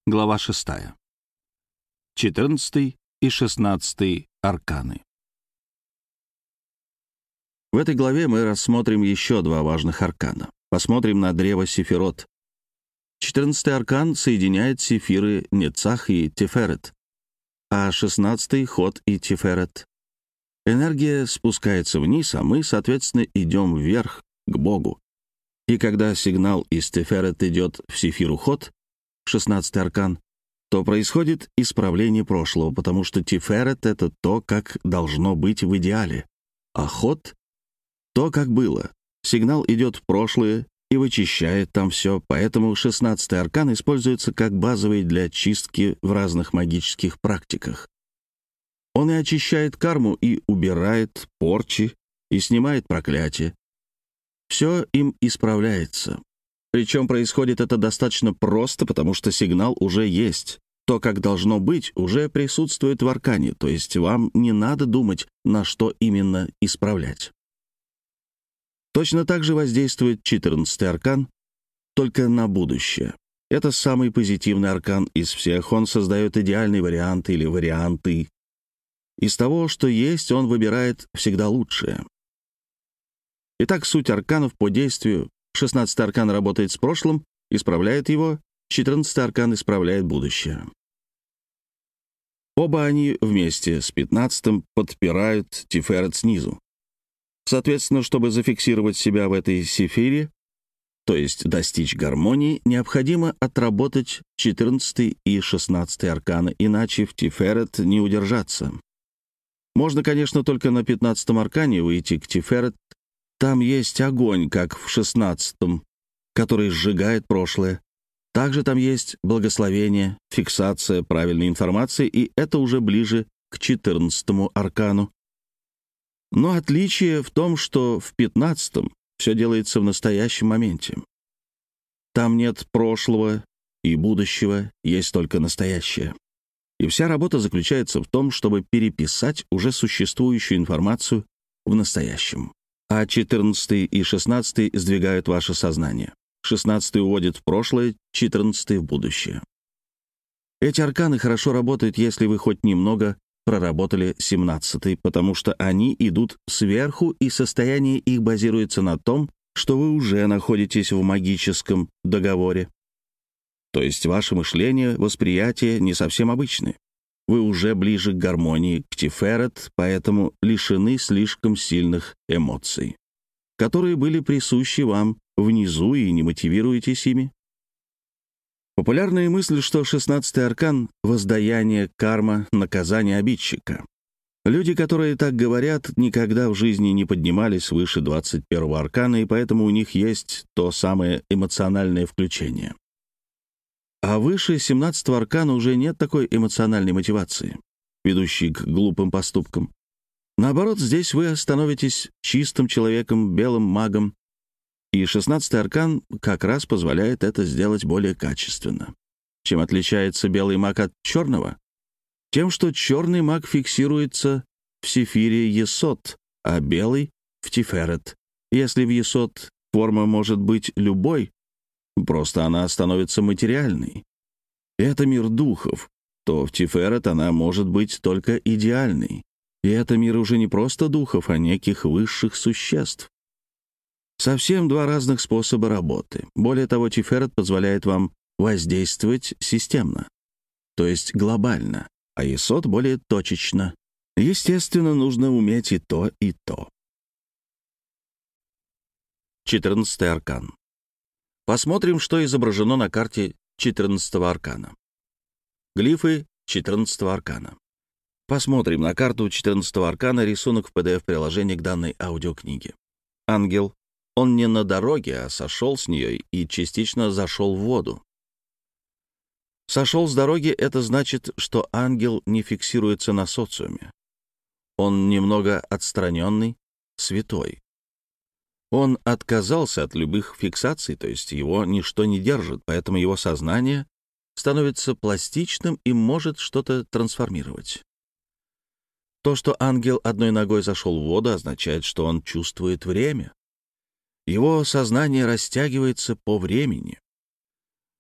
Глава 6. 14 и 16 арканы. В этой главе мы рассмотрим еще два важных аркана. Посмотрим на древо Сефирот. 14-й аркан соединяет сефиры Нецах и Тиферет, а 16-й — Ход и Тиферет. Энергия спускается вниз, а мы, соответственно, идем вверх, к Богу. И когда сигнал из Тиферет идет в сефиру Ход, 16-й аркан, то происходит исправление прошлого, потому что Тиферет — это то, как должно быть в идеале, а Ход — то, как было. Сигнал идет в прошлое и вычищает там все, поэтому 16-й аркан используется как базовый для чистки в разных магических практиках. Он и очищает карму, и убирает порчи, и снимает проклятие. Все им исправляется. Причем происходит это достаточно просто, потому что сигнал уже есть. То, как должно быть, уже присутствует в аркане, то есть вам не надо думать, на что именно исправлять. Точно так же воздействует 14-й аркан, только на будущее. Это самый позитивный аркан из всех. Он создает идеальный вариант или варианты. Из того, что есть, он выбирает всегда лучшее. Итак, суть арканов по действию. 16-й аркан работает с прошлым, исправляет его, 14-й аркан исправляет будущее. Оба они вместе с 15-м подпирают Тиферет снизу. Соответственно, чтобы зафиксировать себя в этой сефире, то есть достичь гармонии, необходимо отработать 14 и 16 арканы, иначе в Тиферет не удержаться. Можно, конечно, только на 15-м аркане выйти к Тиферет. Там есть огонь, как в 16-м, который сжигает прошлое. Также там есть благословение, фиксация правильной информации, и это уже ближе к 14-му аркану. Но отличие в том, что в 15-м все делается в настоящем моменте. Там нет прошлого и будущего, есть только настоящее. И вся работа заключается в том, чтобы переписать уже существующую информацию в настоящем. А 14 и 16 сдвигают ваше сознание. 16 уводит в прошлое, 14 в будущее. Эти арканы хорошо работают, если вы хоть немного проработали 17-й, потому что они идут сверху, и состояние их базируется на том, что вы уже находитесь в магическом договоре. То есть ваше мышление, восприятие не совсем обычны. Вы уже ближе к гармонии, к Тиферет, поэтому лишены слишком сильных эмоций, которые были присущи вам внизу, и не мотивируетесь ими. Популярная мысль, что 16-й аркан — воздаяние, карма, наказание обидчика. Люди, которые так говорят, никогда в жизни не поднимались выше 21-го аркана, и поэтому у них есть то самое эмоциональное включение. А выше 17-го аркана уже нет такой эмоциональной мотивации, ведущей к глупым поступкам. Наоборот, здесь вы становитесь чистым человеком, белым магом, и 16-й аркан как раз позволяет это сделать более качественно. Чем отличается белый маг от черного? Тем, что черный маг фиксируется в сефире Есот, а белый — в Тиферет. Если в Есот форма может быть любой, просто она становится материальной. Это мир духов, то в Тиферет она может быть только идеальной. И это мир уже не просто духов, а неких высших существ. Совсем два разных способа работы. Более того, Тиферет позволяет вам воздействовать системно, то есть глобально, а Есот более точечно. Естественно, нужно уметь и то, и то. 14-й аркан. Посмотрим, что изображено на карте 14-го аркана. Глифы 14-го аркана. Посмотрим на карту 14-го аркана, рисунок в PDF-приложении к данной аудиокниге. Ангел. Он не на дороге, а сошел с нее и частично зашел в воду. Сошел с дороги — это значит, что ангел не фиксируется на социуме. Он немного отстраненный, святой. Он отказался от любых фиксаций, то есть его ничто не держит, поэтому его сознание становится пластичным и может что-то трансформировать. То, что ангел одной ногой зашел в воду, означает, что он чувствует время. Его сознание растягивается по времени.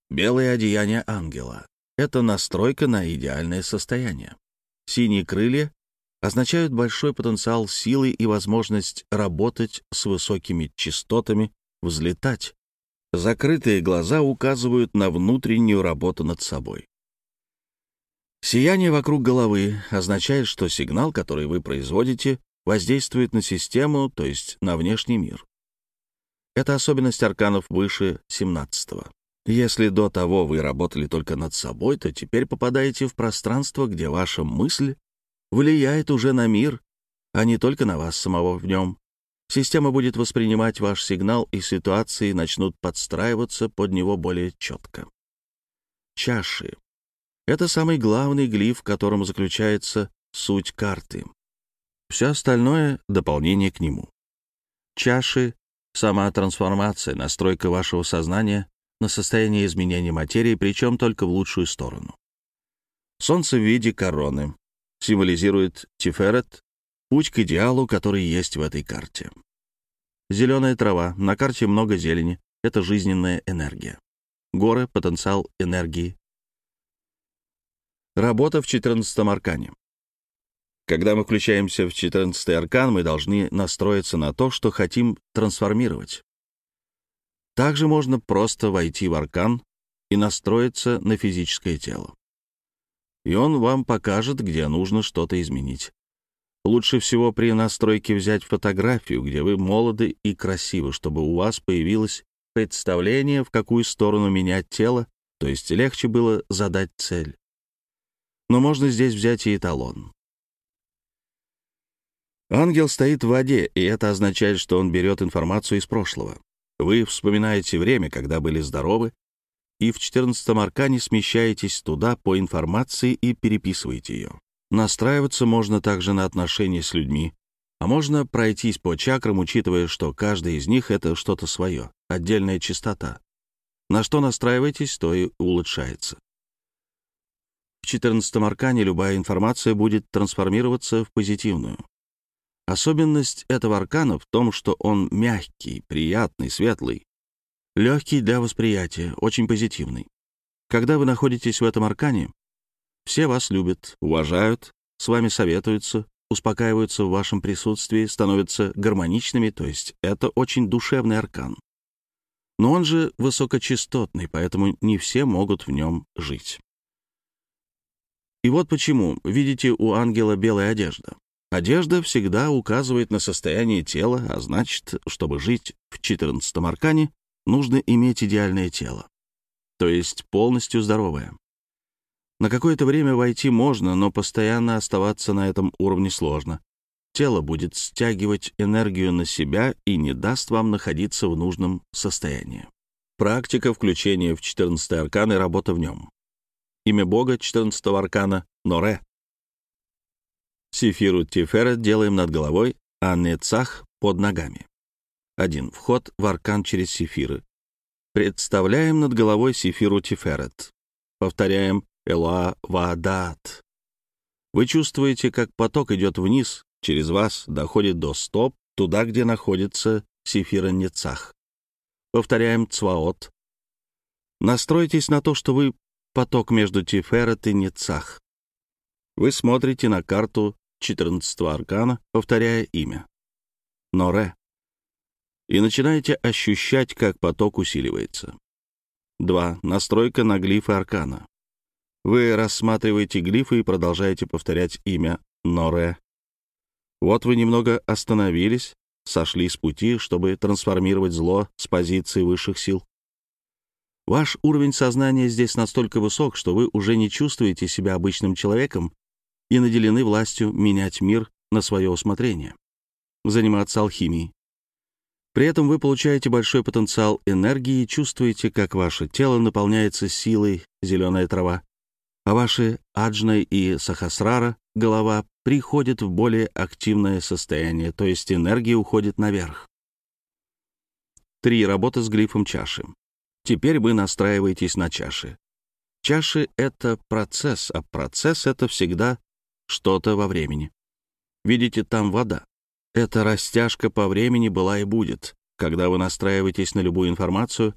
Белое одеяние ангела — это настройка на идеальное состояние. Синие крылья означают большой потенциал силы и возможность работать с высокими частотами, взлетать. Закрытые глаза указывают на внутреннюю работу над собой. Сияние вокруг головы означает, что сигнал, который вы производите, воздействует на систему, то есть на внешний мир. Это особенность арканов выше 17-го. Если до того вы работали только над собой, то теперь попадаете в пространство, где ваша мысль влияет уже на мир, а не только на вас самого в нем. Система будет воспринимать ваш сигнал, и ситуации начнут подстраиваться под него более четко. Чаши — это самый главный глиф, в котором заключается суть карты. Все остальное — дополнение к нему. Чаши — сама трансформация, настройка вашего сознания на состояние изменения материи, причем только в лучшую сторону. Солнце в виде короны символизирует Тиферет, путь к идеалу, который есть в этой карте. Зеленая трава. На карте много зелени. Это жизненная энергия. Горы — потенциал энергии. Работа в 14-м аркане. Когда мы включаемся в 14-й аркан, мы должны настроиться на то, что хотим трансформировать. Также можно просто войти в аркан и настроиться на физическое тело. И он вам покажет, где нужно что-то изменить. Лучше всего при настройке взять фотографию, где вы молоды и красивы, чтобы у вас появилось представление, в какую сторону менять тело, то есть легче было задать цель. Но можно здесь взять и эталон. Ангел стоит в воде, и это означает, что он берет информацию из прошлого. Вы вспоминаете время, когда были здоровы, и в 14-м аркане смещаетесь туда по информации и переписываете ее. Настраиваться можно также на отношения с людьми, а можно пройтись по чакрам, учитывая, что каждая из них — это что-то свое, отдельная частота. На что настраиваетесь, то и улучшается. В 14-м аркане любая информация будет трансформироваться в позитивную. Особенность этого аркана в том, что он мягкий, приятный, светлый, легкий для восприятия, очень позитивный. Когда вы находитесь в этом аркане, все вас любят, уважают, с вами советуются, успокаиваются в вашем присутствии, становятся гармоничными, то есть это очень душевный аркан. Но он же высокочастотный, поэтому не все могут в нем жить. И вот почему, видите, у ангела белая одежда. Одежда всегда указывает на состояние тела, а значит, чтобы жить в 14-м аркане, нужно иметь идеальное тело, то есть полностью здоровое. На какое-то время войти можно, но постоянно оставаться на этом уровне сложно. Тело будет стягивать энергию на себя и не даст вам находиться в нужном состоянии. Практика включения в 14-й аркан и работа в нем. Имя Бога 14-го аркана — Норе. Сефиру Тиферет делаем над головой, а Нецах — под ногами. 1. Вход в аркан через сефиры. Представляем над головой Сефиру Тиферет. Повторяем Элоа Ваадат. Вы чувствуете, как поток идет вниз, через вас доходит до стоп, туда, где находится Сефира Нецах. Повторяем Цваот. Настройтесь на то, что вы поток между Тиферет и Нецах. Вы смотрите на карту 14-го аркана, повторяя имя — Норе, и начинаете ощущать, как поток усиливается. 2. Настройка на глифы аркана. Вы рассматриваете глифы и продолжаете повторять имя Норе. Вот вы немного остановились, сошли с пути, чтобы трансформировать зло с позиции высших сил. Ваш уровень сознания здесь настолько высок, что вы уже не чувствуете себя обычным человеком и наделены властью менять мир на свое усмотрение, заниматься алхимией. При этом вы получаете большой потенциал энергии и чувствуете, как ваше тело наполняется силой зеленая трава, а ваши аджна и сахасрара, голова, приходят в более активное состояние, то есть энергия уходит наверх. 3. Работа с глифом чаши. Теперь вы настраиваетесь на чаши. Чаши — это процесс, а процесс — это всегда что-то во времени. Видите, там вода. Эта растяжка по времени была и будет. Когда вы настраиваетесь на любую информацию,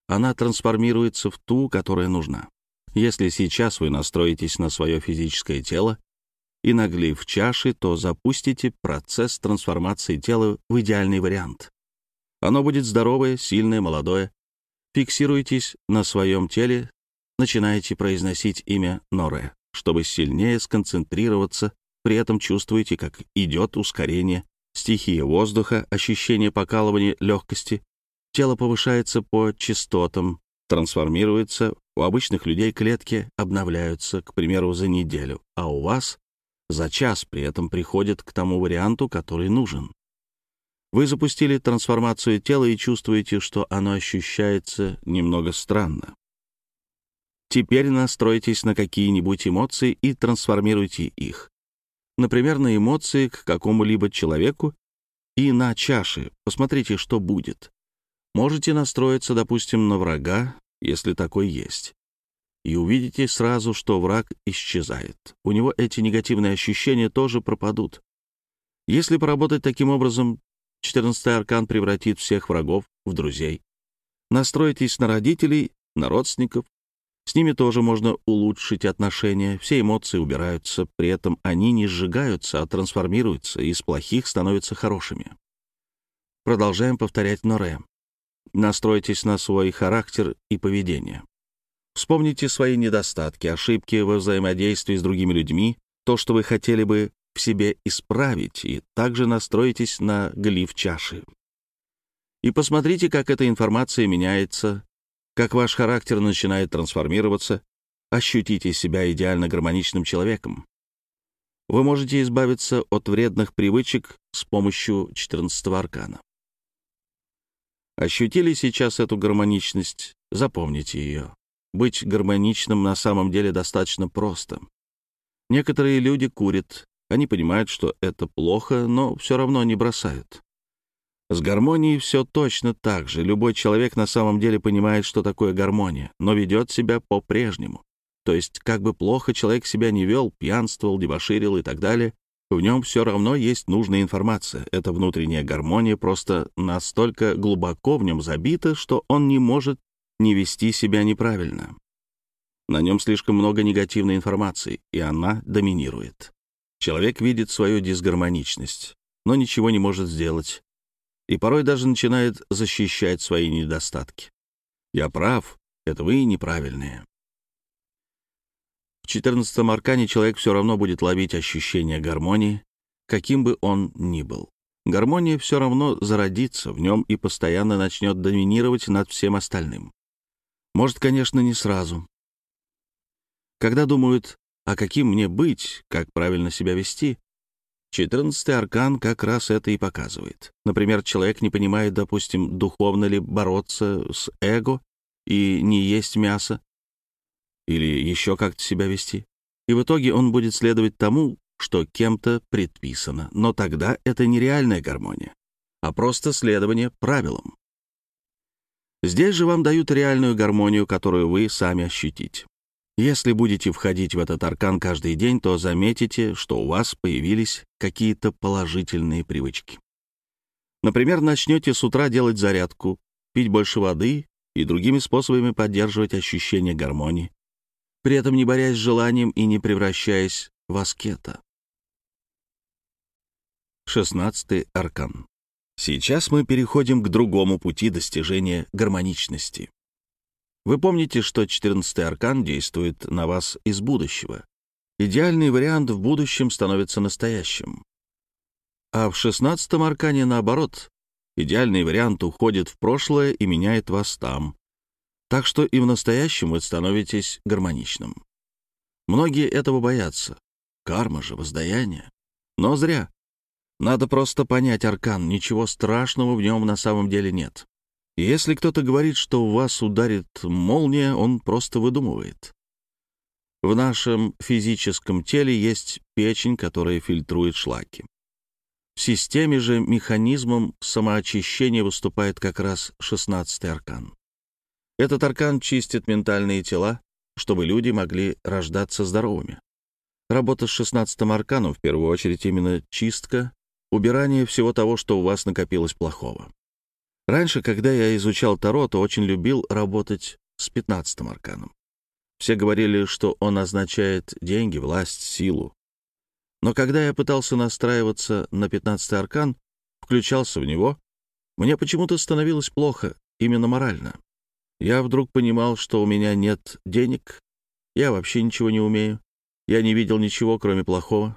она трансформируется в ту, которая нужна. Если сейчас вы настроитесь на свое физическое тело и на глиф чаши, то запустите процесс трансформации тела в идеальный вариант. Оно будет здоровое, сильное, молодое. Фиксируйтесь на своем теле, начинаете произносить имя Норе, чтобы сильнее сконцентрироваться, при этом чувствуете, как идет ускорение, стихия воздуха, ощущение покалывания, легкости. Тело повышается по частотам, трансформируется. У обычных людей клетки обновляются, к примеру, за неделю, а у вас за час при этом приходит к тому варианту, который нужен. Вы запустили трансформацию тела и чувствуете, что оно ощущается немного странно. Теперь настройтесь на какие-нибудь эмоции и трансформируйте их. Например, на эмоции к какому-либо человеку и на чаши. Посмотрите, что будет. Можете настроиться, допустим, на врага, если такой есть. И увидите сразу, что враг исчезает. У него эти негативные ощущения тоже пропадут. Если поработать таким образом, 14-й аркан превратит всех врагов в друзей. Настройтесь на родителей, на родственников. С ними тоже можно улучшить отношения. Все эмоции убираются, при этом они не сжигаются, а трансформируются, и из плохих становятся хорошими. Продолжаем повторять Норе. Настройтесь на свой характер и поведение. Вспомните свои недостатки, ошибки во взаимодействии с другими людьми, то, что вы хотели бы в себе исправить, и также настройтесь на глиф чаши. И посмотрите, как эта информация меняется, как ваш характер начинает трансформироваться. Ощутите себя идеально гармоничным человеком. Вы можете избавиться от вредных привычек с помощью 14-го аркана. Ощутили сейчас эту гармоничность? Запомните ее. Быть гармоничным на самом деле достаточно просто. Некоторые люди курят. Они понимают, что это плохо, но все равно не бросают. С гармонией все точно так же. Любой человек на самом деле понимает, что такое гармония, но ведет себя по-прежнему. То есть, как бы плохо человек себя не вел, пьянствовал, дебоширил и так далее, в нем все равно есть нужная информация. Эта внутренняя гармония просто настолько глубоко в нем забита, что он не может не вести себя неправильно. На нем слишком много негативной информации, и она доминирует. Человек видит свою дисгармоничность, но ничего не может сделать, и порой даже начинает защищать свои недостатки. «Я прав, это вы неправильные». В 14-м аркане человек все равно будет ловить ощущение гармонии, каким бы он ни был. Гармония все равно зародится в нем и постоянно начнет доминировать над всем остальным. Может, конечно, не сразу. Когда думают, а каким мне быть, как правильно себя вести, 14-й аркан как раз это и показывает. Например, человек не понимает, допустим, духовно ли бороться с эго и не есть мясо, или еще как-то себя вести. И в итоге он будет следовать тому, что кем-то предписано. Но тогда это не реальная гармония, а просто следование правилам. Здесь же вам дают реальную гармонию, которую вы сами ощутите. Если будете входить в этот аркан каждый день, то заметите, что у вас появились какие-то положительные привычки. Например, начнете с утра делать зарядку, пить больше воды и другими способами поддерживать ощущение гармонии, при этом не борясь с желанием и не превращаясь в аскета. 16-й аркан. Сейчас мы переходим к другому пути достижения гармоничности. Вы помните, что 14-й аркан действует на вас из будущего. Идеальный вариант в будущем становится настоящим. А в 16-м аркане наоборот. Идеальный вариант уходит в прошлое и меняет вас там. Так что и в настоящем вы становитесь гармоничным. Многие этого боятся. Карма же, воздаяние. Но зря. Надо просто понять аркан, ничего страшного в нем на самом деле нет. И если кто-то говорит, что в вас ударит молния, он просто выдумывает. В нашем физическом теле есть печень, которая фильтрует шлаки. В системе же механизмом самоочищения выступает как раз 16-й аркан. Этот аркан чистит ментальные тела, чтобы люди могли рождаться здоровыми. Работа с 16-м арканом в первую очередь именно чистка, убирание всего того, что у вас накопилось плохого. Раньше, когда я изучал Таро, то очень любил работать с 15-м арканом. Все говорили, что он означает деньги, власть, силу. Но когда я пытался настраиваться на 15-й аркан, включался в него, мне почему-то становилось плохо, именно морально. Я вдруг понимал, что у меня нет денег, я вообще ничего не умею, я не видел ничего, кроме плохого.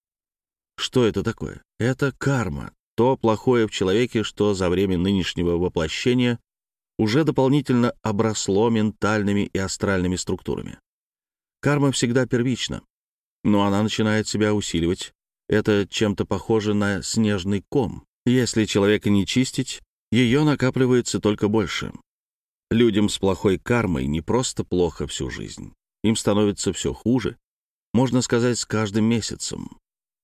Что это такое? Это карма, то плохое в человеке, что за время нынешнего воплощения уже дополнительно обросло ментальными и астральными структурами. Карма всегда первична, но она начинает себя усиливать. Это чем-то похоже на снежный ком. Если человека не чистить, ее накапливается только больше. Людям с плохой кармой не просто плохо всю жизнь. Им становится все хуже, можно сказать, с каждым месяцем.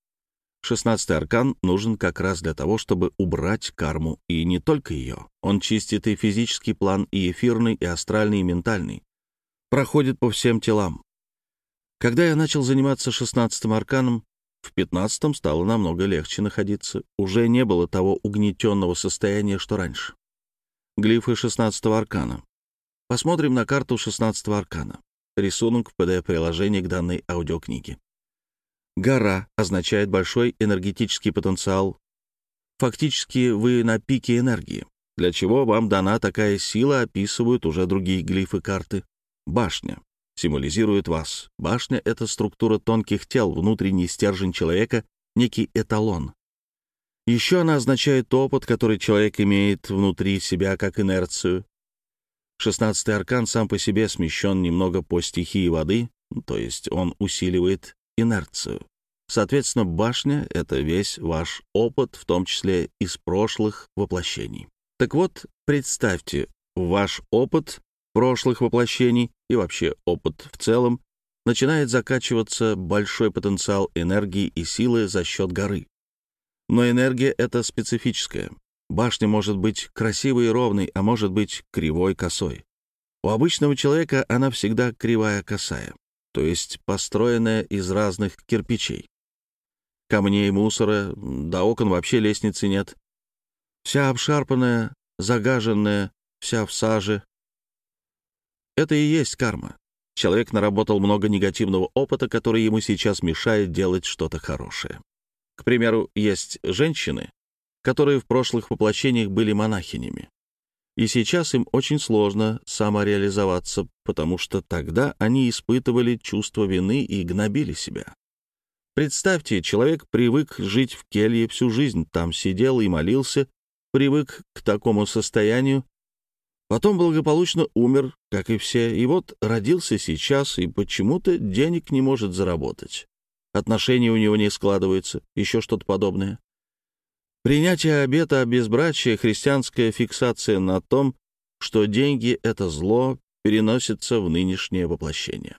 16-й аркан нужен как раз для того, чтобы убрать карму, и не только ее. Он чистит и физический план, и эфирный, и астральный, и ментальный. Проходит по всем телам. Когда я начал заниматься 16-м арканом, в 15-м стало намного легче находиться. Уже не было того угнетенного состояния, что раньше. Глифы 16-го аркана. Посмотрим на карту 16-го аркана. Рисунок в PDF-приложении к данной аудиокниге. Гора означает большой энергетический потенциал. Фактически вы на пике энергии. Для чего вам дана такая сила, описывают уже другие глифы карты. Башня символизирует вас. Башня — это структура тонких тел, внутренний стержень человека, некий эталон. Еще она означает опыт, который человек имеет внутри себя как инерцию. 16-й аркан сам по себе смещен немного по стихии воды, то есть он усиливает инерцию. Соответственно, башня — это весь ваш опыт, в том числе из прошлых воплощений. Так вот, представьте, ваш опыт прошлых воплощений и вообще опыт в целом начинает закачиваться большой потенциал энергии и силы за счет горы. Но энергия — это специфическая. Башня может быть красивой и ровной, а может быть кривой, косой. У обычного человека она всегда кривая, косая, то есть построенная из разных кирпичей. Камней, мусора, до окон вообще лестницы нет. Вся обшарпанная, загаженная, вся в саже. Это и есть карма. Человек наработал много негативного опыта, который ему сейчас мешает делать что-то хорошее. К примеру, есть женщины, которые в прошлых воплощениях были монахинями. И сейчас им очень сложно самореализоваться, потому что тогда они испытывали чувство вины и гнобили себя. Представьте, человек привык жить в келье всю жизнь, там сидел и молился, привык к такому состоянию, потом благополучно умер, как и все, и вот родился сейчас и почему-то денег не может заработать. Отношения у него не складываются, еще что-то подобное. Принятие обета о безбрачии, христианская фиксация на том, что деньги — это зло, переносится в нынешнее воплощение.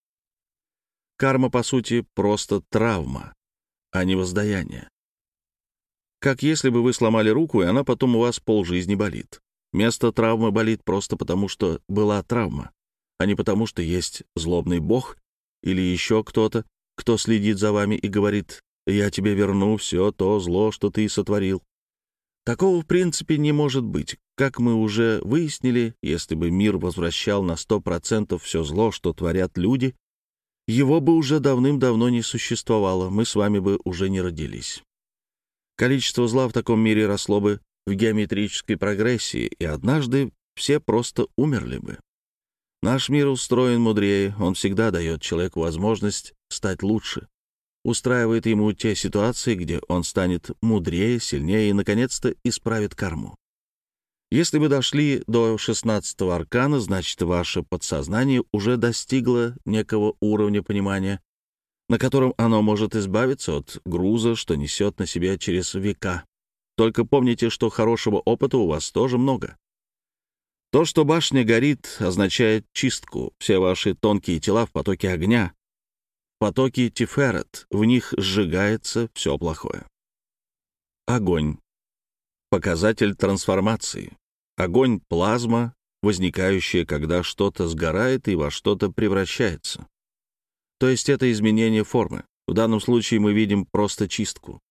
Карма, по сути, просто травма, а не воздаяние. Как если бы вы сломали руку, и она потом у вас полжизни болит. Место травмы болит просто потому, что была травма, а не потому, что есть злобный бог или еще кто-то, кто следит за вами и говорит: «Я тебе верну все то зло, что ты сотворил». Такого, в принципе, не может быть. Как мы уже выяснили, если бы мир возвращал на 100% все зло, что творят люди, его бы уже давным-давно не существовало, мы с вами бы уже не родились. Количество зла в таком мире росло бы в геометрической прогрессии, и однажды все просто умерли бы. Наш мир устроен мудрее, он всегда дает человеку возможность стать лучше, устраивает ему те ситуации, где он станет мудрее, сильнее и, наконец-то, исправит карму. Если вы дошли до 16-го аркана, значит, ваше подсознание уже достигло некого уровня понимания, на котором оно может избавиться от груза, что несет на себе через века. Только помните, что хорошего опыта у вас тоже много. То, что башня горит, означает чистку. Все ваши тонкие тела в потоке огня, потоки Тиферет, в них сжигается все плохое. Огонь. Показатель трансформации. Огонь — плазма, возникающая, когда что-то сгорает и во что-то превращается. То есть это изменение формы. В данном случае мы видим просто чистку.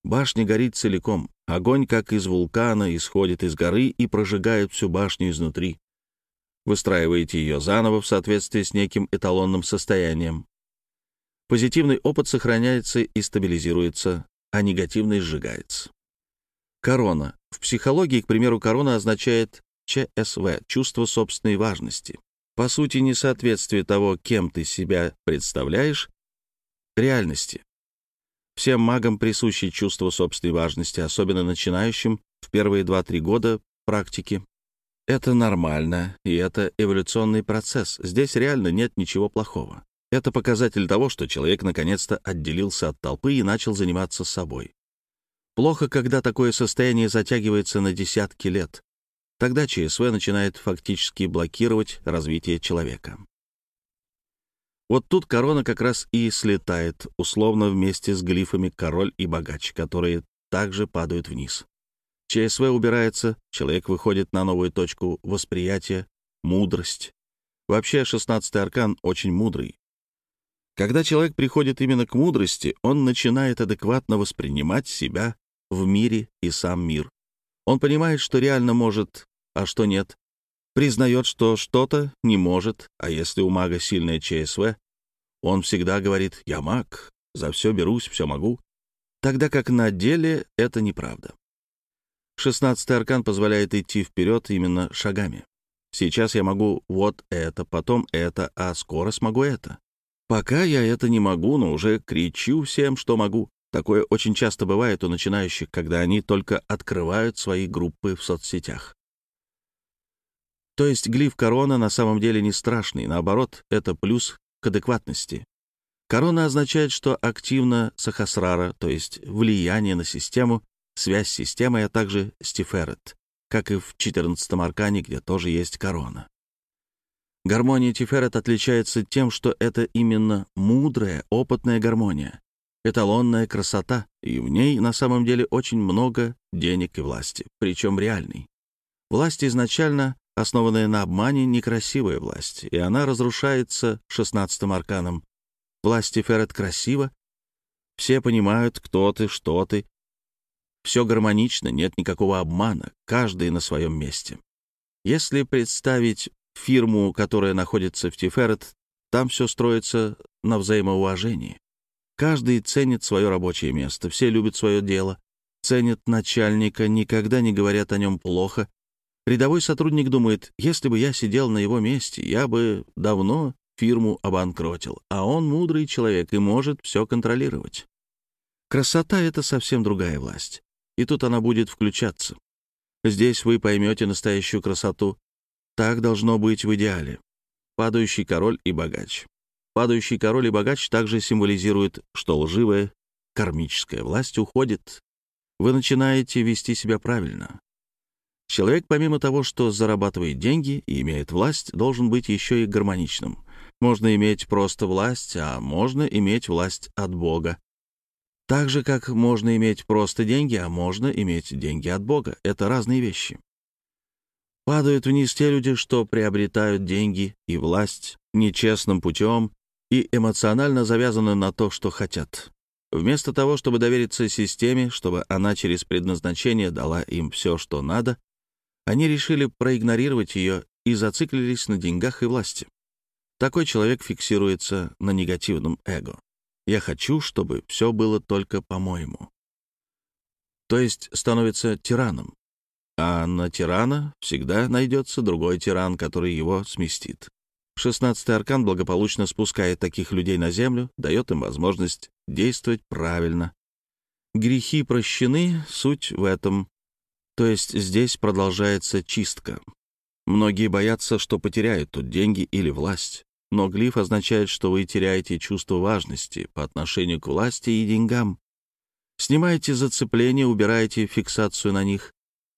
Башня горит целиком. Огонь, как из вулкана, исходит из горы и прожигает всю башню изнутри. Выстраиваете ее заново в соответствии с неким эталонным состоянием. Позитивный опыт сохраняется и стабилизируется, а негативный сжигается. Корона. В психологии, к примеру, корона означает ЧСВ — чувство собственной важности. По сути, несоответствие того, кем ты себя представляешь, реальности. Всем магам присуще чувство собственной важности, особенно начинающим в первые 2-3 года практики. Это нормально, и это эволюционный процесс. Здесь реально нет ничего плохого. Это показатель того, что человек наконец-то отделился от толпы и начал заниматься собой. Плохо, когда такое состояние затягивается на десятки лет. Тогда ЧСВ начинает фактически блокировать развитие человека. Вот тут корона как раз и слетает, условно вместе с глифами «король» и «богач», которые также падают вниз. ЧСВ убирается, человек выходит на новую точку восприятия, мудрость. Вообще, 16-й аркан очень мудрый. Когда человек приходит именно к мудрости, он начинает адекватно воспринимать себя в мире и сам мир. Он понимает, что реально может, а что нет. Признает, что что-то не может, а если у мага сильное ЧСВ, он всегда говорит «я маг, за все берусь, все могу», тогда как на деле это неправда. 16-й аркан позволяет идти вперед именно шагами. Сейчас я могу вот это, потом это, а скоро смогу это. Пока я это не могу, но уже кричу всем, что могу. Такое очень часто бывает у начинающих, когда они только открывают свои группы в соцсетях. То есть глиф корона на самом деле не страшный, наоборот, это плюс к адекватности. Корона означает, что активно сахасрара, то есть влияние на систему, связь с системой, а также с Тиферет, как и в 14-м аркане, где тоже есть корона. Гармония Тиферет отличается тем, что это именно мудрая, опытная гармония, эталонная красота, и в ней на самом деле очень много денег и власти, причем реальной. Власть изначально основанная на обмане, некрасивая власть, и она разрушается 16-м арканом. Власть Тиферет красива, все понимают, кто ты, что ты. Все гармонично, нет никакого обмана, каждый на своем месте. Если представить фирму, которая находится в Тиферет, там все строится на взаимоуважении. Каждый ценит свое рабочее место, все любят свое дело, ценят начальника, никогда не говорят о нем плохо. Рядовой сотрудник думает, если бы я сидел на его месте, я бы давно фирму обанкротил, а он мудрый человек и может все контролировать. Красота — это совсем другая власть, и тут она будет включаться. Здесь вы поймете настоящую красоту. Так должно быть в идеале. Падающий король и богач. Падающий король и богач также символизируют, что лживая кармическая власть уходит. Вы начинаете вести себя правильно. Человек, помимо того, что зарабатывает деньги и имеет власть, должен быть еще и гармоничным. Можно иметь просто власть, а можно иметь власть от Бога. Так же, как можно иметь просто деньги, а можно иметь деньги от Бога. Это разные вещи. Падают вниз те люди, что приобретают деньги и власть нечестным путем и эмоционально завязаны на то, что хотят. Вместо того, чтобы довериться системе, чтобы она через предназначение дала им все, что надо, они решили проигнорировать ее и зациклились на деньгах и власти. Такой человек фиксируется на негативном эго. «Я хочу, чтобы все было только по-моему». То есть становится тираном. А на тирана всегда найдется другой тиран, который его сместит. 16-й аркан благополучно спускает таких людей на землю, дает им возможность действовать правильно. Грехи прощены, суть в этом. То есть здесь продолжается чистка. Многие боятся, что потеряют тут деньги или власть. Но глиф означает, что вы теряете чувство важности по отношению к власти и деньгам. Снимаете зацепление, убираете фиксацию на них.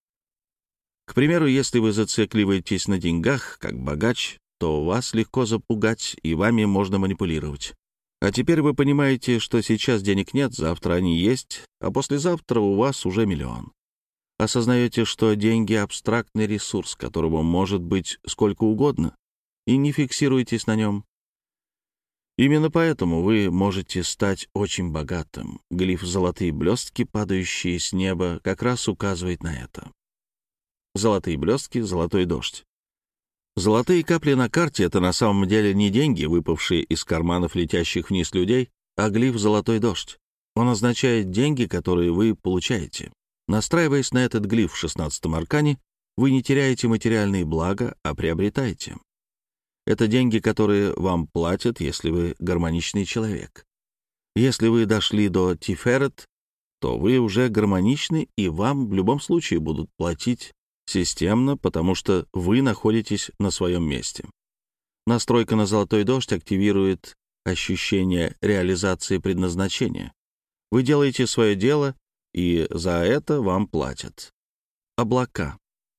К примеру, если вы зацикливаетесь на деньгах, как богач, то вас легко запугать, и вами можно манипулировать. А теперь вы понимаете, что сейчас денег нет, завтра они есть, а послезавтра у вас уже миллион. Осознаете, что деньги — абстрактный ресурс, которого может быть сколько угодно, и не фиксируйтесь на нем. Именно поэтому вы можете стать очень богатым. Глиф «Золотые блестки, падающие с неба», как раз указывает на это. Золотые блестки, золотой дождь. Золотые капли на карте — это на самом деле не деньги, выпавшие из карманов летящих вниз людей, а глиф «Золотой дождь». Он означает деньги, которые вы получаете. Настраиваясь на этот глиф в 16-м аркане, вы не теряете материальные блага, а приобретаете. Это деньги, которые вам платят, если вы гармоничный человек. Если вы дошли до Тиферет, то вы уже гармоничны, и вам в любом случае будут платить системно, потому что вы находитесь на своем месте. Настройка на «Золотой дождь» активирует ощущение реализации предназначения. Вы делаете свое дело, и за это вам платят. Облака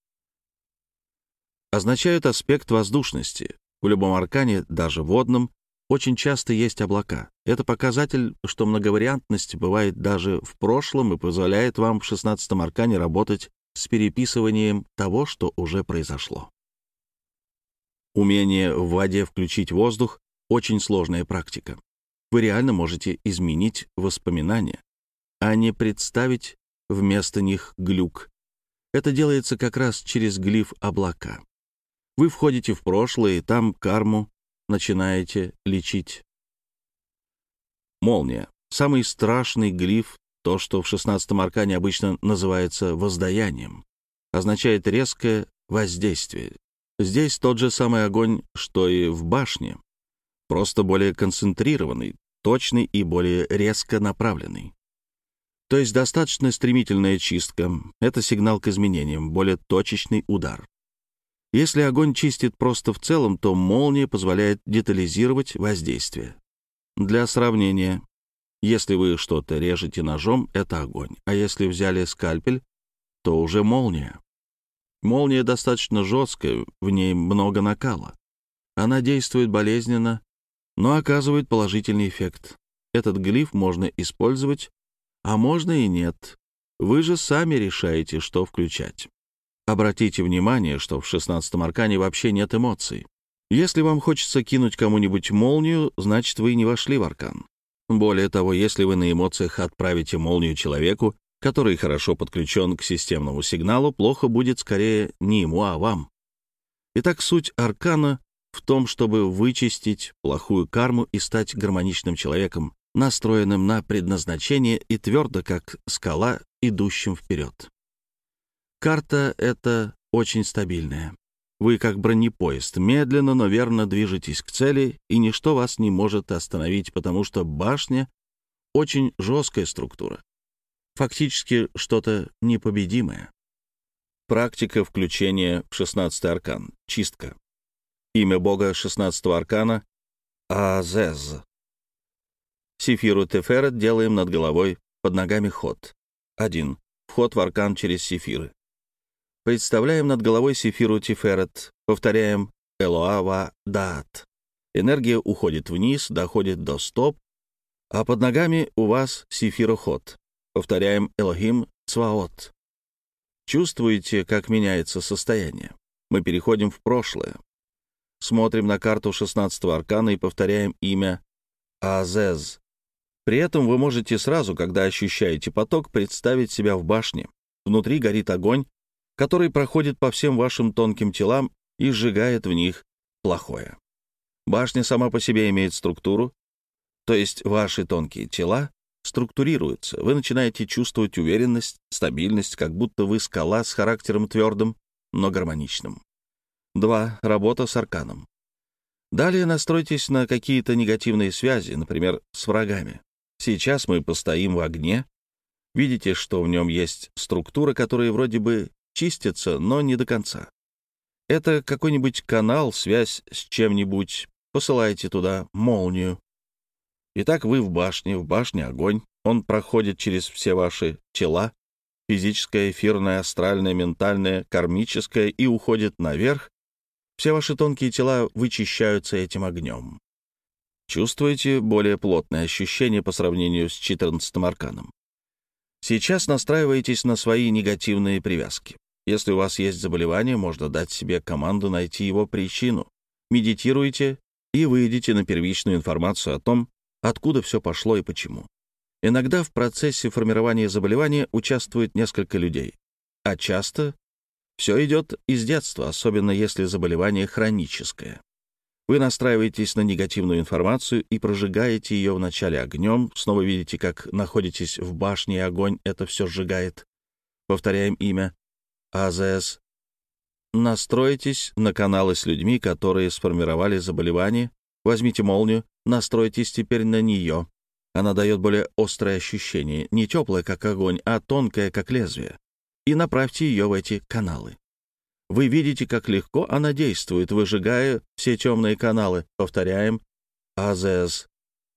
означают аспект воздушности. В любом аркане, даже водном, очень часто есть облака. Это показатель, что многовариантность бывает даже в прошлом и позволяет вам в 16-м аркане работать с переписыванием того, что уже произошло. Умение в воде включить воздух — очень сложная практика. Вы реально можете изменить воспоминания, а не представить вместо них глюк. Это делается как раз через глиф «Облака». Вы входите в прошлое, и там карму начинаете лечить. Молния. Самый страшный глиф, то, что в 16-м аркане обычно называется воздаянием, означает резкое воздействие. Здесь тот же самый огонь, что и в башне, просто более концентрированный, точный и более резко направленный. То есть достаточно стремительная чистка — это сигнал к изменениям, более точечный удар. Если огонь чистит просто в целом, то молния позволяет детализировать воздействие. Для сравнения, если вы что-то режете ножом, это огонь, а если взяли скальпель, то уже молния. Молния достаточно жесткая, в ней много накала. Она действует болезненно, но оказывает положительный эффект. Этот глиф можно использовать, а можно и нет. Вы же сами решаете, что включать. Обратите внимание, что в 16-м аркане вообще нет эмоций. Если вам хочется кинуть кому-нибудь молнию, значит, вы не вошли в аркан. Более того, если вы на эмоциях отправите молнию человеку, который хорошо подключен к системному сигналу, плохо будет скорее не ему, а вам. Итак, суть аркана в том, чтобы вычистить плохую карму и стать гармоничным человеком, настроенным на предназначение и твердо, как скала, идущим вперед. Карта — это очень стабильная. Вы как бронепоезд, медленно, но верно движетесь к цели, и ничто вас не может остановить, потому что башня — очень жесткая структура. Фактически что-то непобедимое. Практика включения в 16-й аркан. Чистка. Имя бога 16-го аркана — Азез. Сефиру Теферет делаем над головой, под ногами ход. 1. Вход в аркан через сефиры. Представляем над головой сефиру Тиферет. Повторяем Элоава Даат. Энергия уходит вниз, доходит до стоп, а под ногами у вас сефироход. Повторяем Элохим Цваот. Чувствуете, как меняется состояние? Мы переходим в прошлое. Смотрим на карту 16-го аркана и повторяем имя Азез. При этом вы можете сразу, когда ощущаете поток, представить себя в башне. Внутри горит огонь, который проходит по всем вашим тонким телам и сжигает в них плохое. Башня сама по себе имеет структуру, то есть ваши тонкие тела структурируются. Вы начинаете чувствовать уверенность, стабильность, как будто вы скала с характером твердым, но гармоничным. 2. Работа с арканом. Далее настройтесь на какие-то негативные связи, например, с врагами. Сейчас мы постоим в огне. Видите, что в нем есть структура, которая вроде бы чистится, но не до конца. Это какой-нибудь канал, связь с чем-нибудь. Посылаете туда молнию. Итак, вы в башне огонь. Он проходит через все ваши тела, физическое, эфирное, астральное, ментальное, кармическое, и уходит наверх. Все ваши тонкие тела вычищаются этим огнем. Чувствуете более плотное ощущение по сравнению с 14-м арканом. Сейчас настраиваетесь на свои негативные привязки. Если у вас есть заболевание, можно дать себе команду найти его причину. Медитируйте и выйдете на первичную информацию о том, откуда все пошло и почему. Иногда в процессе формирования заболевания участвует несколько людей, а часто все идет из детства, особенно если заболевание хроническое. Вы настраиваетесь на негативную информацию и прожигаете ее вначале огнем, снова видите, как находитесь в башне, и огонь это все сжигает. Повторяем имя АЗС. Настройтесь на каналы с людьми, которые сформировали заболевание. Возьмите молнию, настройтесь теперь на нее. Она дает более острое ощущение, не теплое, как огонь, а тонкое, как лезвие. И направьте ее в эти каналы. Вы видите, как легко она действует, выжигая все темные каналы. Повторяем АЗС.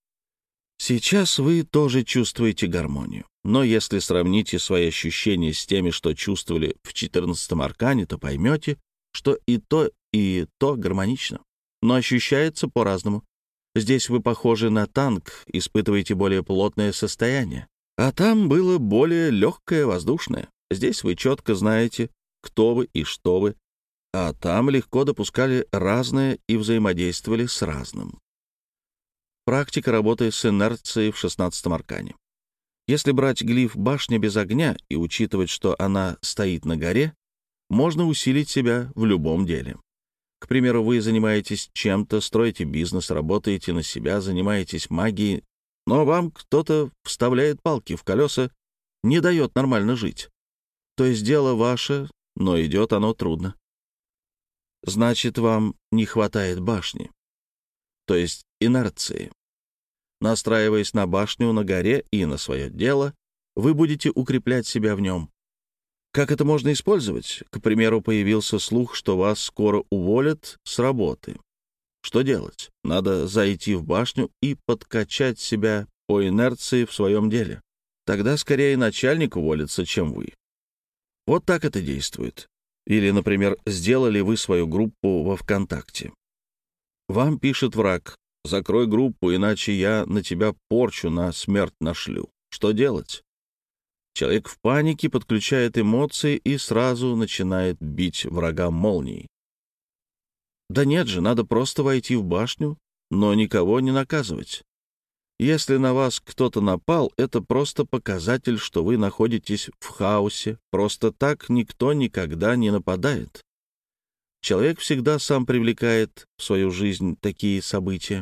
Сейчас вы тоже чувствуете гармонию. Но если сравните свои ощущения с теми, что чувствовали в 14-м аркане, то поймете, что и то гармонично, но ощущается по-разному. Здесь вы похожи на танк, испытываете более плотное состояние, а там было более легкое, воздушное. Здесь вы четко знаете, кто вы и что вы, а там легко допускали разное и взаимодействовали с разным. Практика работы с инерцией в 16-м аркане. Если брать глиф «Башня без огня» и учитывать, что она стоит на горе, можно усилить себя в любом деле. К примеру, вы занимаетесь чем-то, строите бизнес, работаете на себя, занимаетесь магией, но вам кто-то вставляет палки в колеса, не дает нормально жить. То есть дело ваше, но идет оно трудно. Значит, вам не хватает башни, то есть инерции. Настраиваясь на башню на горе и на свое дело, вы будете укреплять себя в нем. Как это можно использовать? К примеру, появился слух, что вас скоро уволят с работы. Что делать? Надо зайти в башню и подкачать себя по инерции в своем деле. Тогда скорее начальник уволится, чем вы. Вот так это действует. Или, например, сделали вы свою группу во ВКонтакте. Вам пишет враг: «Закрой группу, иначе я на тебя порчу на смерть нашлю». Что делать? Человек в панике подключает эмоции и сразу начинает бить врага молнией. Да нет же, надо просто войти в башню, но никого не наказывать. Если на вас кто-то напал, это просто показатель, что вы находитесь в хаосе. Просто так никто никогда не нападает. Человек всегда сам привлекает в свою жизнь такие события.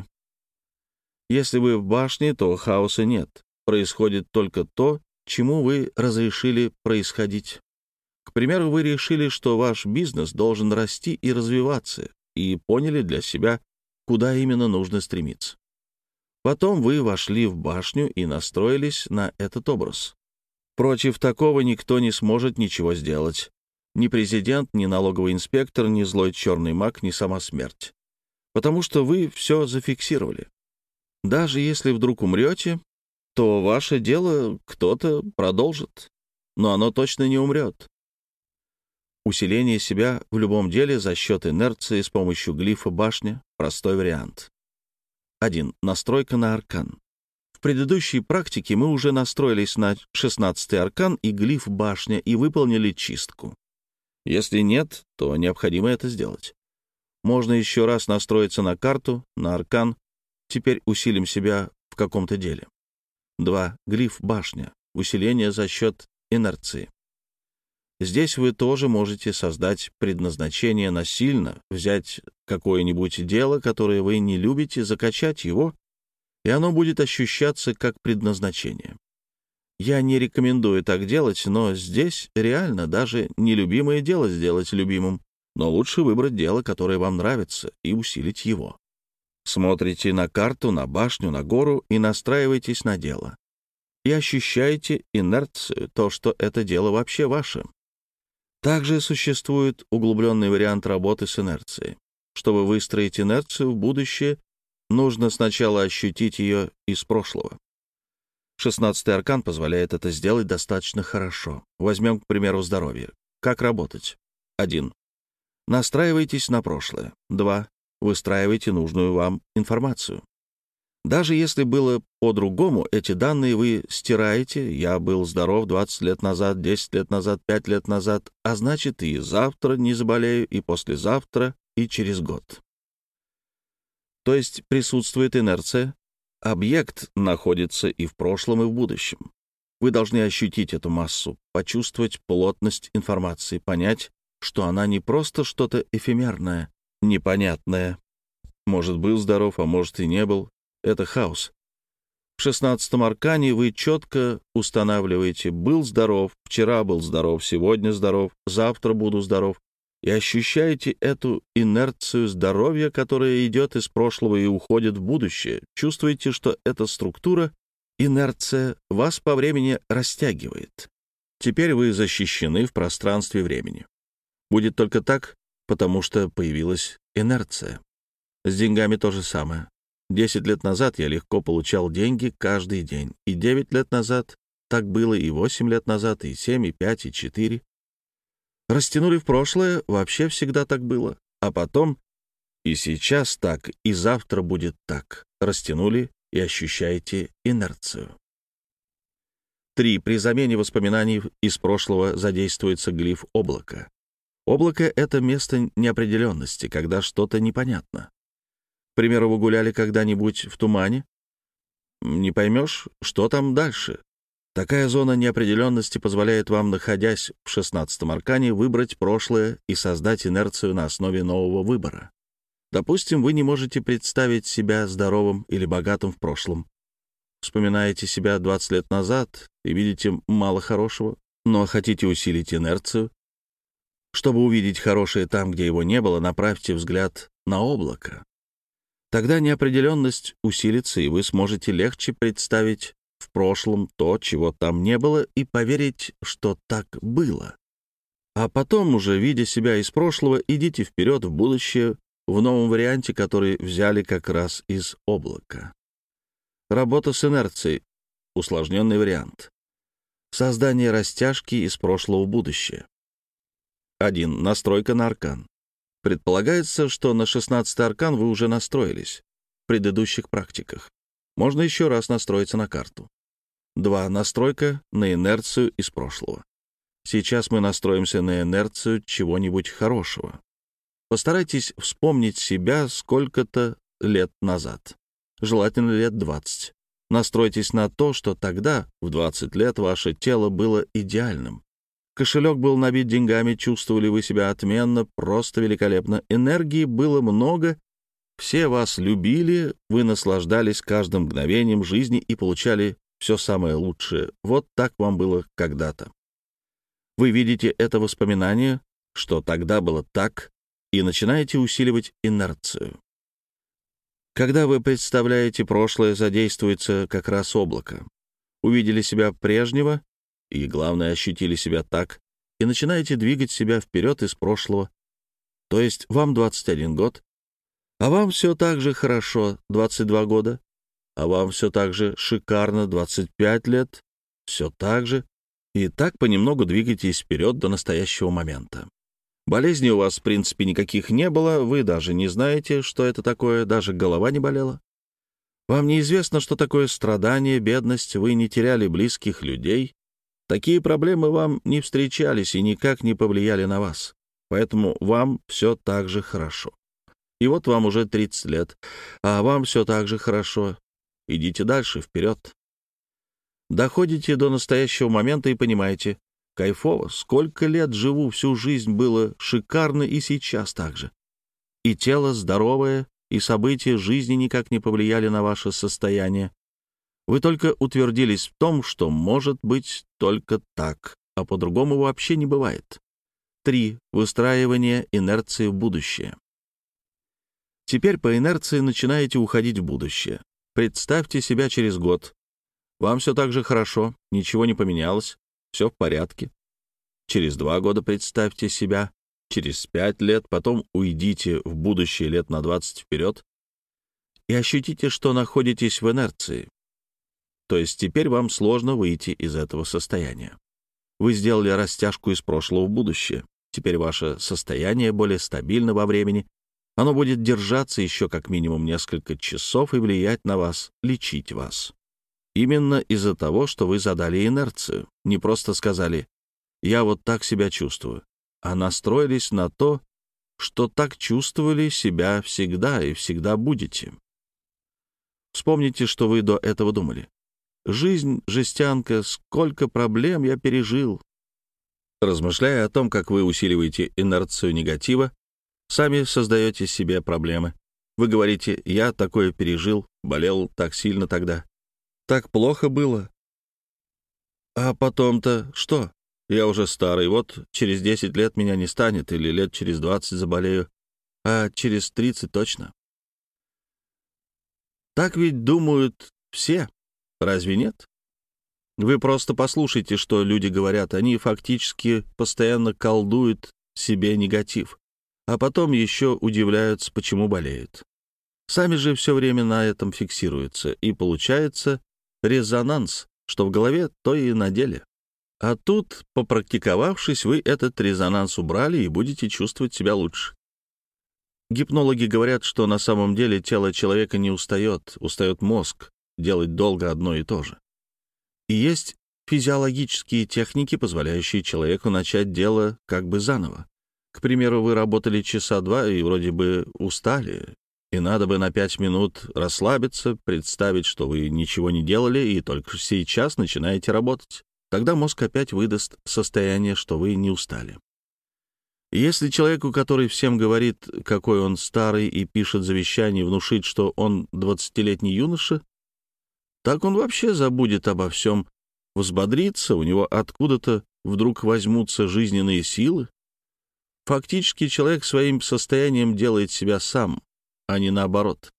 Если вы в башне, то хаоса нет. Происходит только то, чему вы разрешили происходить. К примеру, вы решили, что ваш бизнес должен расти и развиваться, и поняли для себя, куда именно нужно стремиться. Потом вы вошли в башню и настроились на этот образ. Против такого никто не сможет ничего сделать. Ни президент, ни налоговый инспектор, ни злой черный маг, ни сама смерть. Потому что вы все зафиксировали. Даже если вдруг умрете, то ваше дело кто-то продолжит, но оно точно не умрет. Усиление себя в любом деле за счет инерции с помощью глифа «Башня» — простой вариант. 1. Настройка на аркан. В предыдущей практике мы уже настроились на 16-й аркан и глиф «Башня» и выполнили чистку. Если нет, то необходимо это сделать. Можно еще раз настроиться на карту, на аркан. Теперь усилим себя в каком-то деле. 2. Глиф «Башня». Усиление за счет инерции. Здесь вы тоже можете создать предназначение насильно, взять какое-нибудь дело, которое вы не любите, закачать его, и оно будет ощущаться как предназначение. Я не рекомендую так делать, но здесь реально даже нелюбимое дело сделать любимым, но лучше выбрать дело, которое вам нравится, и усилить его. Смотрите на карту, на башню, на гору и настраивайтесь на дело. И ощущаете инерцию, то, что это дело вообще ваше. Также существует углубленный вариант работы с инерцией. Чтобы выстроить инерцию в будущее, нужно сначала ощутить ее из прошлого. 16-й аркан позволяет это сделать достаточно хорошо. Возьмем, к примеру, здоровье. Как работать? 1. Настраивайтесь на прошлое. 2. Выстраивайте нужную вам информацию. Даже если было по-другому, эти данные вы стираете. Я был здоров 20 лет назад, 10 лет назад, 5 лет назад, а значит, и завтра не заболею, и послезавтра, и через год. То есть присутствует инерция. Объект находится и в прошлом, и в будущем. Вы должны ощутить эту массу, почувствовать плотность информации, понять, что она не просто что-то эфемерное, непонятное. Может, был здоров, а может и не был. Это хаос. В 16-м аркане вы четко устанавливаете «был здоров», «вчера был здоров», «сегодня здоров», «завтра буду здоров», и ощущаете эту инерцию здоровья, которая идет из прошлого и уходит в будущее. Чувствуете, что эта структура, инерция, вас по времени растягивает. Теперь вы защищены в пространстве времени. Будет только так, потому что появилась инерция. С деньгами то же самое. 10 лет назад я легко получал деньги каждый день. И 9 лет назад так было, и 8 лет назад, и 7, и 5, и 4. Растянули в прошлое, вообще всегда так было. А потом и сейчас так, и завтра будет так. Растянули и ощущаете инерцию. 3. При замене воспоминаний из прошлого задействуется глиф облака. Облако — это место неопределенности, когда что-то непонятно. К примеру, вы гуляли когда-нибудь в тумане? Не поймешь, что там дальше. Такая зона неопределенности позволяет вам, находясь в 16-м аркане, выбрать прошлое и создать инерцию на основе нового выбора. Допустим, вы не можете представить себя здоровым или богатым в прошлом. Вспоминаете себя 20 лет назад и видите мало хорошего, но хотите усилить инерцию. Чтобы увидеть хорошее там, где его не было, направьте взгляд на облако. Тогда неопределенность усилится, и вы сможете легче представить в прошлом то, чего там не было, и поверить, что так было. А потом, уже видя себя из прошлого, идите вперед в будущее в новом варианте, который взяли как раз из облака. Работа с инерцией. Усложненный вариант. Создание растяжки из прошлого в будущее. 1. Настройка на аркан. Предполагается, что на 16-й аркан вы уже настроились в предыдущих практиках. Можно еще раз настроиться на карту. 2. Настройка на инерцию из прошлого. Сейчас мы настроимся на инерцию чего-нибудь хорошего. Постарайтесь вспомнить себя сколько-то лет назад. Желательно лет 20. Настройтесь на то, что тогда, в 20 лет, ваше тело было идеальным. Кошелек был набит деньгами, чувствовали вы себя отменно, просто великолепно. Энергии было много, все вас любили, вы наслаждались каждым мгновением жизни и получали все самое лучшее. Вот так вам было когда-то. Вы видите это воспоминание, что тогда было так, и начинаете усиливать инерцию. Когда вы представляете прошлое, задействуется как раз облако. Увидели себя прежнего, и, главное, ощутили себя так, и начинаете двигать себя вперед из прошлого. То есть вам 21 год, а вам все так же хорошо 22 года, а вам все так же шикарно 25 лет, все так же. И так понемногу двигайтесь вперед до настоящего момента. Болезней у вас, в принципе, никаких не было, вы даже не знаете, что это такое, даже голова не болела. Вам неизвестно, что такое страдание, бедность, вы не теряли близких людей. Такие проблемы вам не встречались и никак не повлияли на вас. Поэтому вам все так же хорошо. И вот вам уже 30 лет, а вам все так же хорошо. Идите дальше, вперед. Доходите до настоящего момента и понимаете, кайфово, сколько лет живу, всю жизнь было шикарно и сейчас так же. И тело здоровое, и события жизни никак не повлияли на ваше состояние. Вы только утвердились в том, что может быть только так, а по-другому вообще не бывает. 3. Выстраивание инерции в будущее. Теперь по инерции начинаете уходить в будущее. Представьте себя через год. Вам все так же хорошо, ничего не поменялось, все в порядке. Через 2 года представьте себя, через 5 лет, потом уйдите в будущее лет на 20 вперед и ощутите, что находитесь в инерции. То есть теперь вам сложно выйти из этого состояния. Вы сделали растяжку из прошлого в будущее. Теперь ваше состояние более стабильно во времени. Оно будет держаться еще как минимум несколько часов и влиять на вас, лечить вас. Именно из-за того, что вы задали инерцию. Не просто сказали «я вот так себя чувствую», а настроились на то, что так чувствовали себя всегда и всегда будете. Вспомните, что вы до этого думали. Жизнь, жестянка, сколько проблем я пережил. Размышляя о том, как вы усиливаете инерцию негатива, сами создаете себе проблемы. Вы говорите: «Я такое пережил, болел так сильно тогда. Так плохо было. А потом-то что? Я уже старый, вот через 10 лет меня не станет, или лет через 20 заболею, а через 30 точно». Так ведь думают все, разве нет? Вы просто послушайте, что люди говорят. Они фактически постоянно колдуют себе негатив, а потом еще удивляются, почему болеют. Сами же все время на этом фиксируются, и получается резонанс, что в голове, то и на деле. А тут, попрактиковавшись, вы этот резонанс убрали и будете чувствовать себя лучше. Гипнологи говорят, что на самом деле тело человека не устает мозг делать долго одно и то же. И есть физиологические техники, позволяющие человеку начать дело как бы заново. К примеру, вы работали часа 2 и вроде бы устали, и надо бы на 5 минут расслабиться, представить, что вы ничего не делали и только сейчас начинаете работать. Тогда мозг опять выдаст состояние, что вы не устали. Если человеку, который всем говорит, какой он старый, и пишет завещание, внушить, что он 20-летний юноша, так он вообще забудет обо всем, взбодрится, у него откуда-то вдруг возьмутся жизненные силы. Фактически человек своим состоянием делает себя сам, а не наоборот.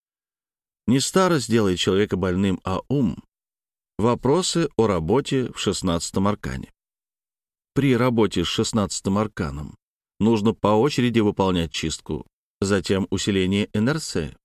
Не старость делает человека больным, а ум. Вопросы о работе в 16-м аркане. При работе с 16-м арканом нужно по очереди выполнять чистку, затем усиление инерции.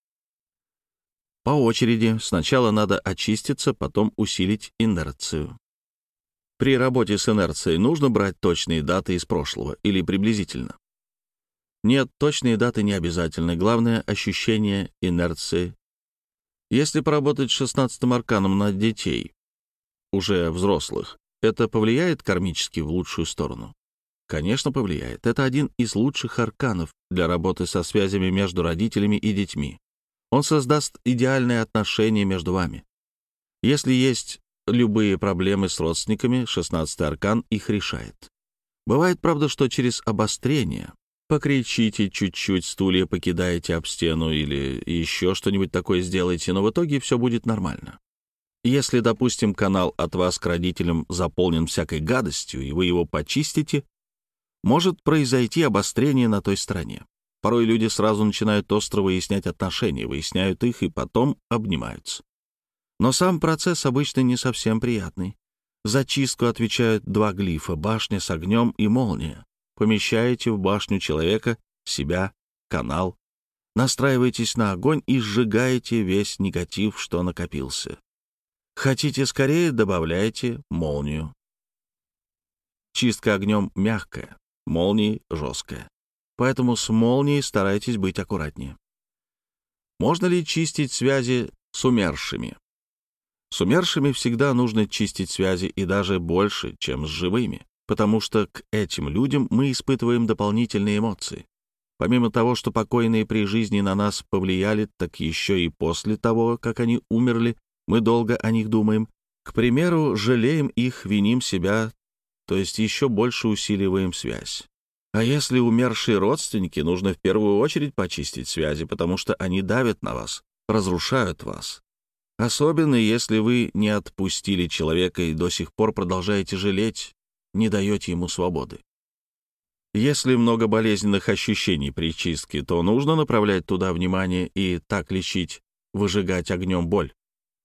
По очереди сначала надо очиститься, потом усилить инерцию. При работе с инерцией нужно брать точные даты из прошлого или приблизительно. Нет, точные даты не обязательны, главное — ощущение инерции. Если поработать с 16-м арканом на детей, уже взрослых, это повлияет кармически в лучшую сторону? Конечно, повлияет. Это один из лучших арканов для работы со связями между родителями и детьми. Он создаст идеальные отношения между вами. Если есть любые проблемы с родственниками, 16-й аркан их решает. Бывает, правда, что через обострение покричите чуть-чуть, стулья покидаете об стену или еще что-нибудь такое сделаете, но в итоге все будет нормально. Если, допустим, канал от вас к родителям заполнен всякой гадостью, и вы его почистите, может произойти обострение на той стороне. Порой люди сразу начинают остро выяснять отношения, выясняют их и потом обнимаются. Но сам процесс обычно не совсем приятный. За чистку отвечают 2 глифа — башня с огнем и молния. Помещаете в башню человека, себя, канал, настраиваетесь на огонь и сжигаете весь негатив, что накопился. Хотите скорее — добавляйте молнию. Чистка огнем мягкая, молнией жесткая. Поэтому с молнией старайтесь быть аккуратнее. Можно ли чистить связи с умершими? С умершими всегда нужно чистить связи и даже больше, чем с живыми, потому что к этим людям мы испытываем дополнительные эмоции. Помимо того, что покойные при жизни на нас повлияли, так еще и после того, как они умерли, мы долго о них думаем. К примеру, жалеем их, виним себя, то есть еще больше усиливаем связь. А если умершие родственники, нужно в первую очередь почистить связи, потому что они давят на вас, разрушают вас. Особенно, если вы не отпустили человека и до сих пор продолжаете жалеть, не даете ему свободы. Если много болезненных ощущений при чистке, то нужно направлять туда внимание и так лечить, выжигать огнем боль.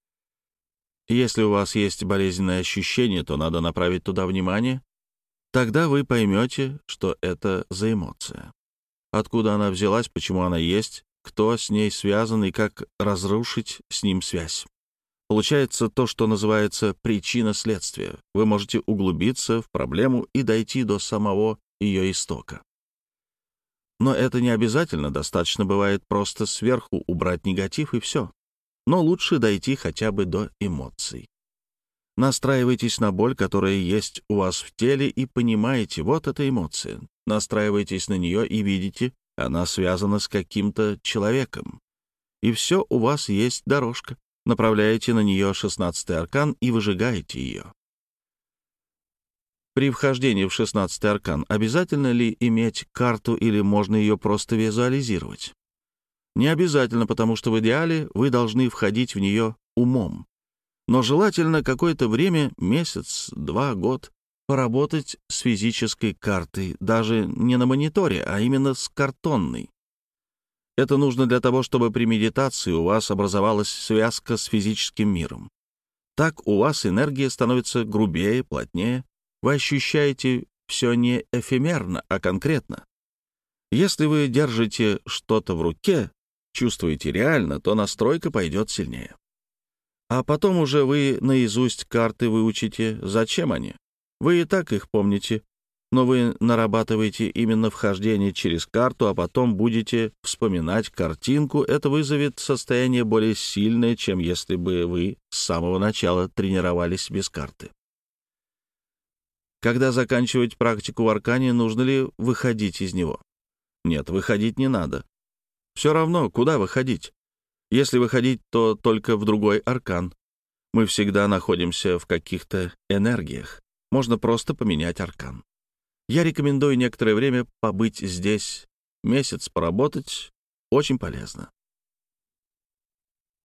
Если у вас есть болезненные ощущения, то надо направить туда внимание. Тогда вы поймете, что это за эмоция. Откуда она взялась, почему она есть, кто с ней связан и как разрушить с ним связь. Получается то, что называется причина-следствие. Вы можете углубиться в проблему и дойти до самого ее истока. Но это не обязательно, достаточно бывает просто сверху убрать негатив и все. Но лучше дойти хотя бы до эмоций. Настраивайтесь на боль, которая есть у вас в теле, и понимаете, вот эта эмоция. настраиваетесь на нее и видите, она связана с каким-то человеком. И все, у вас есть дорожка. Направляете на нее 16-й аркан и выжигаете ее. При вхождении в 16-й аркан обязательно ли иметь карту или можно ее просто визуализировать? Не обязательно, потому что в идеале вы должны входить в нее умом. Но желательно какое-то время, месяц, 2, год, поработать с физической картой, даже не на мониторе, а именно с картонной. Это нужно для того, чтобы при медитации у вас образовалась связка с физическим миром. Так у вас энергия становится грубее, плотнее. Вы ощущаете все не эфемерно, а конкретно. Если вы держите что-то в руке, чувствуете реально, то настройка пойдет сильнее. А потом уже вы наизусть карты выучите. Зачем они? Вы и так их помните, но вы нарабатываете именно вхождение через карту, а потом будете вспоминать картинку. Это вызовет состояние более сильное, чем если бы вы с самого начала тренировались без карты. Когда заканчивать практику в аркане, нужно ли выходить из него? Нет, выходить не надо. Все равно, куда выходить? Если выходить, то только в другой аркан. Мы всегда находимся в каких-то энергиях. Можно просто поменять аркан. Я рекомендую некоторое время побыть здесь, месяц поработать. Очень полезно.